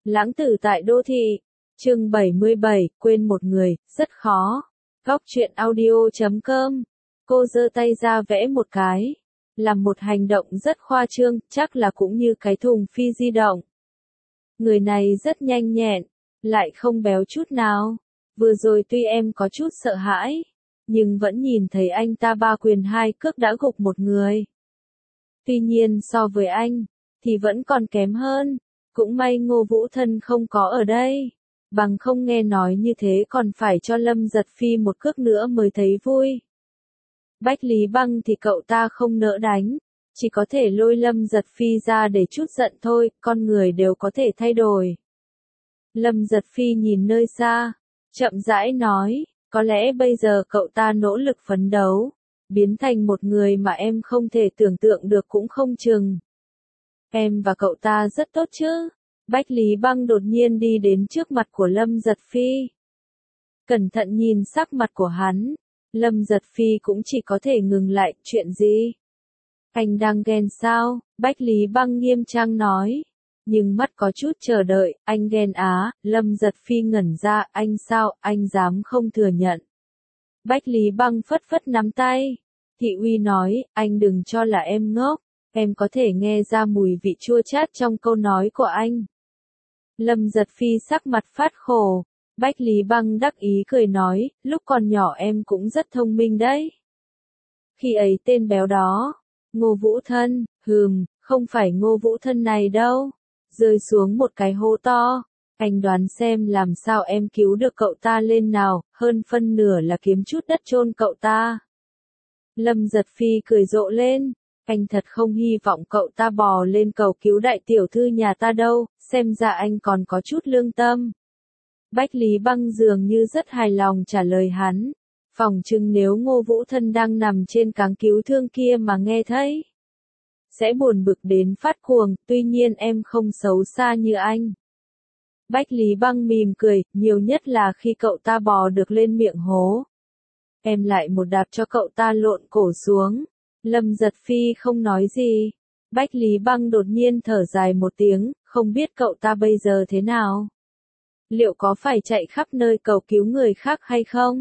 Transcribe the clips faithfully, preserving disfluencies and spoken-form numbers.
Lãng tử tại đô thị. Chương bảy mươi bảy, quên một người, rất khó. Góc truyện audio chấm com. Cô giơ tay ra vẽ một cái. Làm một hành động rất khoa trương, chắc là cũng như cái thùng phi di động. Người này rất nhanh nhẹn, lại không béo chút nào. Vừa rồi tuy em có chút sợ hãi, nhưng vẫn nhìn thấy anh ta ba quyền hai cước đã gục một người. Tuy nhiên so với anh, thì vẫn còn kém hơn. Cũng may Ngô Vũ Thân không có ở đây. Bằng không nghe nói như thế còn phải cho Lâm Giật Phi một cước nữa mới thấy vui. Bách Lý Băng thì cậu ta không nỡ đánh, chỉ có thể lôi Lâm Giật Phi ra để chút giận thôi, con người đều có thể thay đổi. Lâm Giật Phi nhìn nơi xa, chậm rãi nói, có lẽ bây giờ cậu ta nỗ lực phấn đấu, biến thành một người mà em không thể tưởng tượng được cũng không chừng. Em và cậu ta rất tốt chứ? Bách Lý Băng đột nhiên đi đến trước mặt của Lâm Giật Phi. Cẩn thận nhìn sắc mặt của hắn, Lâm Giật Phi cũng chỉ có thể ngừng lại, chuyện gì? Anh đang ghen sao? Bách Lý Băng nghiêm trang nói. Nhưng mắt có chút chờ đợi, anh ghen á, Lâm Giật Phi ngẩn ra, anh sao, anh dám không thừa nhận. Bách Lý Băng phất phất nắm tay. Thị uy nói, anh đừng cho là em ngốc, em có thể nghe ra mùi vị chua chát trong câu nói của anh. Lâm Giật Phi sắc mặt phát khổ. Bách Lý Băng đắc ý cười nói, lúc còn nhỏ em cũng rất thông minh đấy. Khi ấy tên béo đó, Ngô Vũ Thân, hừm, không phải Ngô Vũ Thân này đâu. Rơi xuống một cái hố to, anh đoán xem làm sao em cứu được cậu ta lên nào, hơn phân nửa là kiếm chút đất chôn cậu ta. Lâm Giật Phi cười rộ lên, anh thật không hy vọng cậu ta bò lên cầu cứu đại tiểu thư nhà ta đâu, xem ra anh còn có chút lương tâm. Bách Lý Băng dường như rất hài lòng trả lời hắn, phỏng chừng nếu Ngô Vũ Thân đang nằm trên cáng cứu thương kia mà nghe thấy, sẽ buồn bực đến phát cuồng, tuy nhiên em không xấu xa như anh. Bách Lý Băng mỉm cười, nhiều nhất là khi cậu ta bò được lên miệng hố, em lại một đạp cho cậu ta lộn cổ xuống. Lâm Giật Phi không nói gì. Bách Lý Băng đột nhiên thở dài một tiếng, không biết cậu ta bây giờ thế nào? Liệu có phải chạy khắp nơi cầu cứu người khác hay không?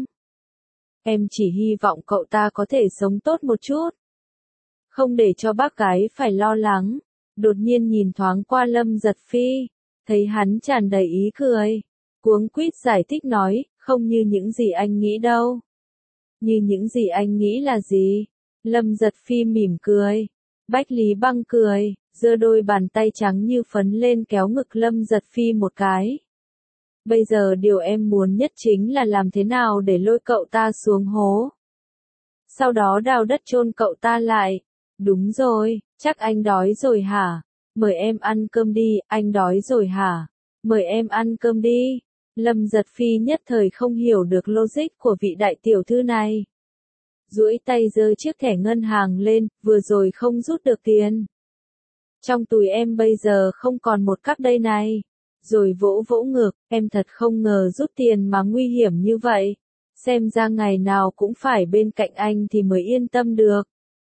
Em chỉ hy vọng cậu ta có thể sống tốt một chút. Không để cho bác gái phải lo lắng. Đột nhiên nhìn thoáng qua Lâm Giật Phi, thấy hắn tràn đầy ý cười. Cuống quýt giải thích nói, không như những gì anh nghĩ đâu. Như những gì anh nghĩ là gì? Lâm Giật Phi mỉm cười. Bách Lý Băng cười, giơ đôi bàn tay trắng như phấn lên kéo ngực Lâm Giật Phi một cái. Bây giờ điều em muốn nhất chính là làm thế nào để lôi cậu ta xuống hố. Sau đó đào đất chôn cậu ta lại. Đúng rồi, chắc anh đói rồi hả? Mời em ăn cơm đi, anh đói rồi hả? Mời em ăn cơm đi. Lâm Giật Phi nhất thời không hiểu được logic của vị đại tiểu thư này. Duỗi tay giơ chiếc thẻ ngân hàng lên, vừa rồi không rút được tiền. Trong túi em bây giờ không còn một cắc đây này. Rồi vỗ vỗ ngực, em thật không ngờ rút tiền mà nguy hiểm như vậy. Xem ra ngày nào cũng phải bên cạnh anh thì mới yên tâm được.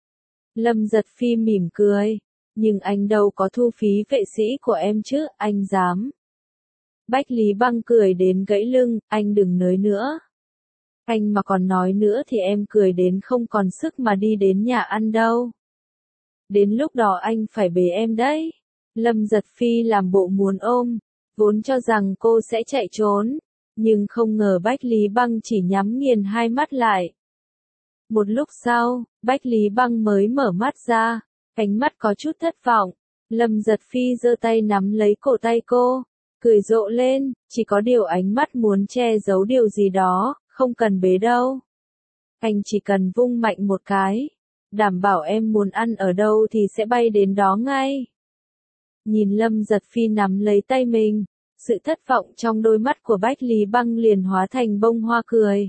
Lâm Giật Phi mỉm cười, nhưng anh đâu có thu phí vệ sĩ của em chứ, anh dám. Bách Lý Băng cười đến gãy lưng, anh đừng nói nữa. Anh mà còn nói nữa thì em cười đến không còn sức mà đi đến nhà ăn đâu. Đến lúc đó anh phải bế em đấy. Lâm Giật Phi làm bộ muốn ôm, vốn cho rằng cô sẽ chạy trốn, nhưng không ngờ Bách Lý Băng chỉ nhắm nghiền hai mắt lại. Một lúc sau, Bách Lý Băng mới mở mắt ra, ánh mắt có chút thất vọng. Lâm Giật Phi giơ tay nắm lấy cổ tay cô, cười rộ lên, chỉ có điều ánh mắt muốn che giấu điều gì đó, không cần bế đâu. Anh chỉ cần vung mạnh một cái, đảm bảo em muốn ăn ở đâu thì sẽ bay đến đó ngay. Nhìn Lâm Giật Phi nắm lấy tay mình, sự thất vọng trong đôi mắt của Bách Lý Băng liền hóa thành bông hoa cười.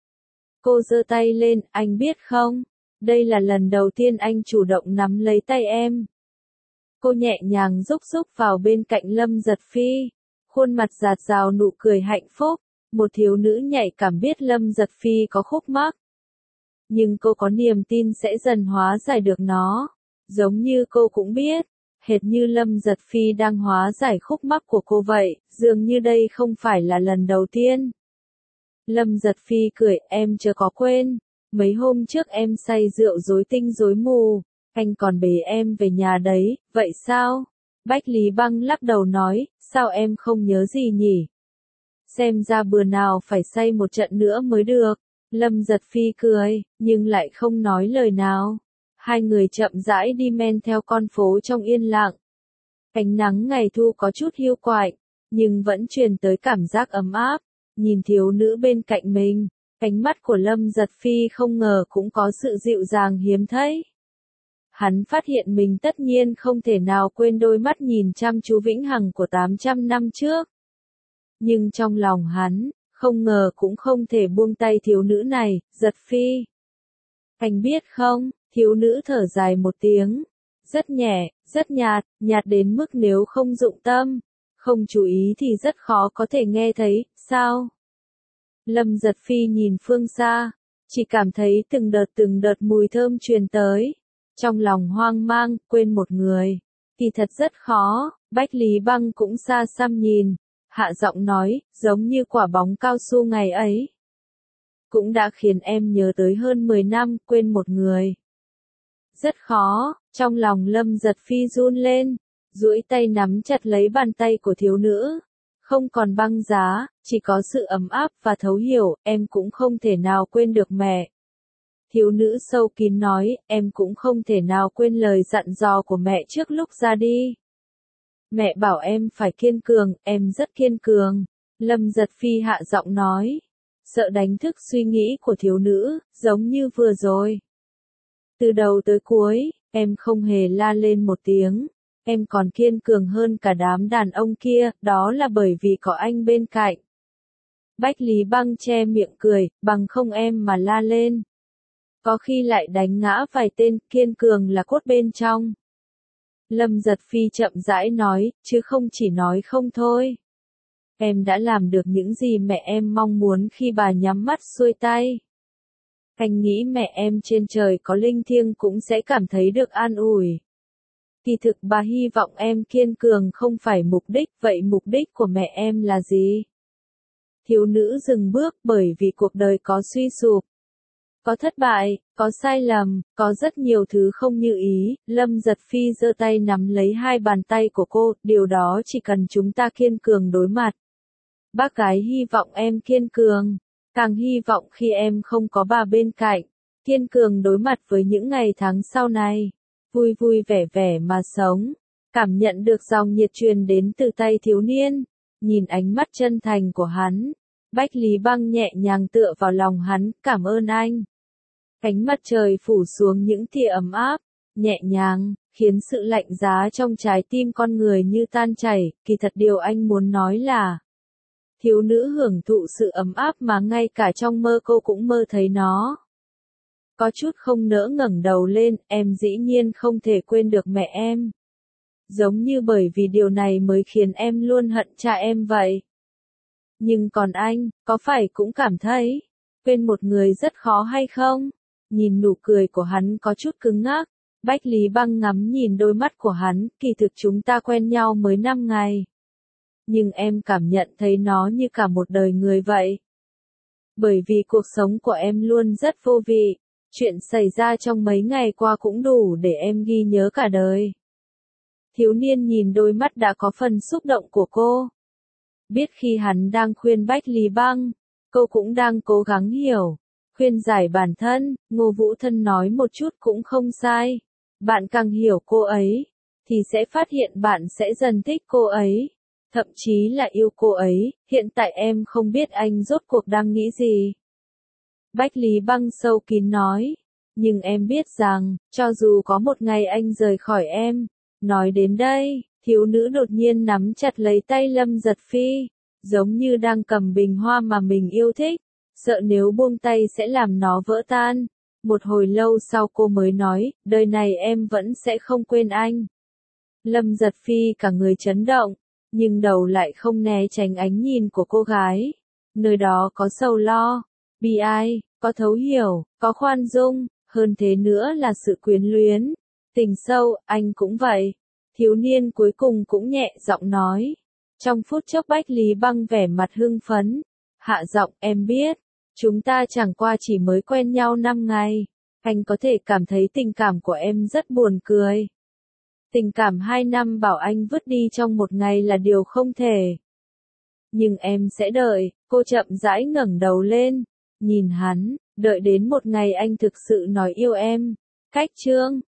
Cô giơ tay lên, anh biết không, đây là lần đầu tiên anh chủ động nắm lấy tay em. Cô nhẹ nhàng rúc rúc vào bên cạnh Lâm Giật Phi, khuôn mặt rạt rào nụ cười hạnh phúc, một thiếu nữ nhạy cảm biết Lâm Giật Phi có khúc mắc. Nhưng cô có niềm tin sẽ dần hóa giải được nó, giống như cô cũng biết, hệt như Lâm Giật Phi đang hóa giải khúc mắc của cô vậy, dường như đây không phải là lần đầu tiên. Lâm Giật Phi cười, em chưa có quên, mấy hôm trước em say rượu rối tinh rối mù, anh còn bế em về nhà đấy, vậy sao? Bách Lý Băng lắc đầu nói, sao em không nhớ gì nhỉ? Xem ra bữa nào phải say một trận nữa mới được. Lâm Giật Phi cười, nhưng lại không nói lời nào. Hai người chậm rãi đi men theo con phố trong yên lặng. Ánh nắng ngày thu có chút hiu quạnh, nhưng vẫn truyền tới cảm giác ấm áp. Nhìn thiếu nữ bên cạnh mình, ánh mắt của Lâm Giật Phi không ngờ cũng có sự dịu dàng hiếm thấy. Hắn phát hiện mình tất nhiên không thể nào quên đôi mắt nhìn chăm chú vĩnh hằng của tám trăm năm trước. Nhưng trong lòng hắn, không ngờ cũng không thể buông tay thiếu nữ này, Giật Phi. Anh biết không, thiếu nữ thở dài một tiếng, rất nhẹ, rất nhạt, nhạt đến mức nếu không dụng tâm, không chú ý thì rất khó có thể nghe thấy, sao? Lâm Giật Phi nhìn phương xa, chỉ cảm thấy từng đợt từng đợt mùi thơm truyền tới. Trong lòng hoang mang, quên một người, thì thật rất khó, Bách Lý Băng cũng xa xăm nhìn, hạ giọng nói, giống như quả bóng cao su ngày ấy. Cũng đã khiến em nhớ tới hơn mười năm, quên một người. Rất khó, trong lòng Lâm Giật Phi run lên, duỗi tay nắm chặt lấy bàn tay của thiếu nữ. Không còn băng giá, chỉ có sự ấm áp và thấu hiểu, em cũng không thể nào quên được mẹ. Thiếu nữ sâu kín nói, em cũng không thể nào quên lời dặn dò của mẹ trước lúc ra đi. Mẹ bảo em phải kiên cường, em rất kiên cường. Lâm Giật Phi hạ giọng nói, sợ đánh thức suy nghĩ của thiếu nữ, giống như vừa rồi. Từ đầu tới cuối, em không hề la lên một tiếng. Em còn kiên cường hơn cả đám đàn ông kia, đó là bởi vì có anh bên cạnh. Bách Lý Băng che miệng cười, bằng không em mà la lên. Có khi lại đánh ngã vài tên, kiên cường là cốt bên trong. Lâm Giật Phi chậm rãi nói, chứ không chỉ nói không thôi. Em đã làm được những gì mẹ em mong muốn khi bà nhắm mắt xuôi tay. Anh nghĩ mẹ em trên trời có linh thiêng cũng sẽ cảm thấy được an ủi. Kỳ thực bà hy vọng em kiên cường không phải mục đích, vậy mục đích của mẹ em là gì? Thiếu nữ dừng bước bởi vì cuộc đời có suy sụp. Có thất bại, có sai lầm, có rất nhiều thứ không như ý. Lâm Giật Phi giơ tay nắm lấy hai bàn tay của cô, điều đó chỉ cần chúng ta kiên cường đối mặt. Bác gái hy vọng em kiên cường, càng hy vọng khi em không có bà bên cạnh, kiên cường đối mặt với những ngày tháng sau này, vui vui vẻ vẻ mà sống. Cảm nhận được dòng nhiệt truyền đến từ tay thiếu niên, nhìn ánh mắt chân thành của hắn, Bách Lý Băng nhẹ nhàng tựa vào lòng hắn, cảm ơn anh. Ánh mặt trời phủ xuống những tia ấm áp, nhẹ nhàng, khiến sự lạnh giá trong trái tim con người như tan chảy. Kỳ thật điều anh muốn nói là, thiếu nữ hưởng thụ sự ấm áp mà ngay cả trong mơ cô cũng mơ thấy nó. Có chút không nỡ ngẩng đầu lên, em dĩ nhiên không thể quên được mẹ em. Giống như bởi vì điều này mới khiến em luôn hận cha em vậy. Nhưng còn anh, có phải cũng cảm thấy, quên một người rất khó hay không? Nhìn nụ cười của hắn có chút cứng ngắc, Bách Lý Băng ngắm nhìn đôi mắt của hắn, kỳ thực chúng ta quen nhau mới năm ngày. Nhưng em cảm nhận thấy nó như cả một đời người vậy. Bởi vì cuộc sống của em luôn rất vô vị, chuyện xảy ra trong mấy ngày qua cũng đủ để em ghi nhớ cả đời. Thiếu niên nhìn đôi mắt đã có phần xúc động của cô. Biết khi hắn đang khuyên Bách Lý Băng, cô cũng đang cố gắng hiểu, khuyên giải bản thân. Ngô Vũ Thân nói một chút cũng không sai. Bạn càng hiểu cô ấy, thì sẽ phát hiện bạn sẽ dần thích cô ấy, thậm chí là yêu cô ấy. Hiện tại em không biết anh rốt cuộc đang nghĩ gì. Bách Lý Băng sâu kín nói, nhưng em biết rằng, cho dù có một ngày anh rời khỏi em. Nói đến đây, thiếu nữ đột nhiên nắm chặt lấy tay Lâm Giật Phi, giống như đang cầm bình hoa mà mình yêu thích, sợ nếu buông tay sẽ làm nó vỡ tan. Một hồi lâu sau cô mới nói, đời này em vẫn sẽ không quên anh. Lâm Giật Phi cả người chấn động, nhưng đầu lại không né tránh ánh nhìn của cô gái. Nơi đó có sầu lo, bi ai, có thấu hiểu, có khoan dung, hơn thế nữa là sự quyến luyến, tình sâu. Anh cũng vậy. Thiếu niên cuối cùng cũng nhẹ giọng nói. Trong phút chốc Bách Lý Băng vẻ mặt hưng phấn. Hạ giọng, em biết. Chúng ta chẳng qua chỉ mới quen nhau năm ngày. Anh có thể cảm thấy tình cảm của em rất buồn cười. Tình cảm hai năm bảo anh vứt đi trong một ngày là điều không thể. Nhưng em sẽ đợi, cô chậm rãi ngẩng đầu lên. Nhìn hắn, đợi đến một ngày anh thực sự nói yêu em. Cách chương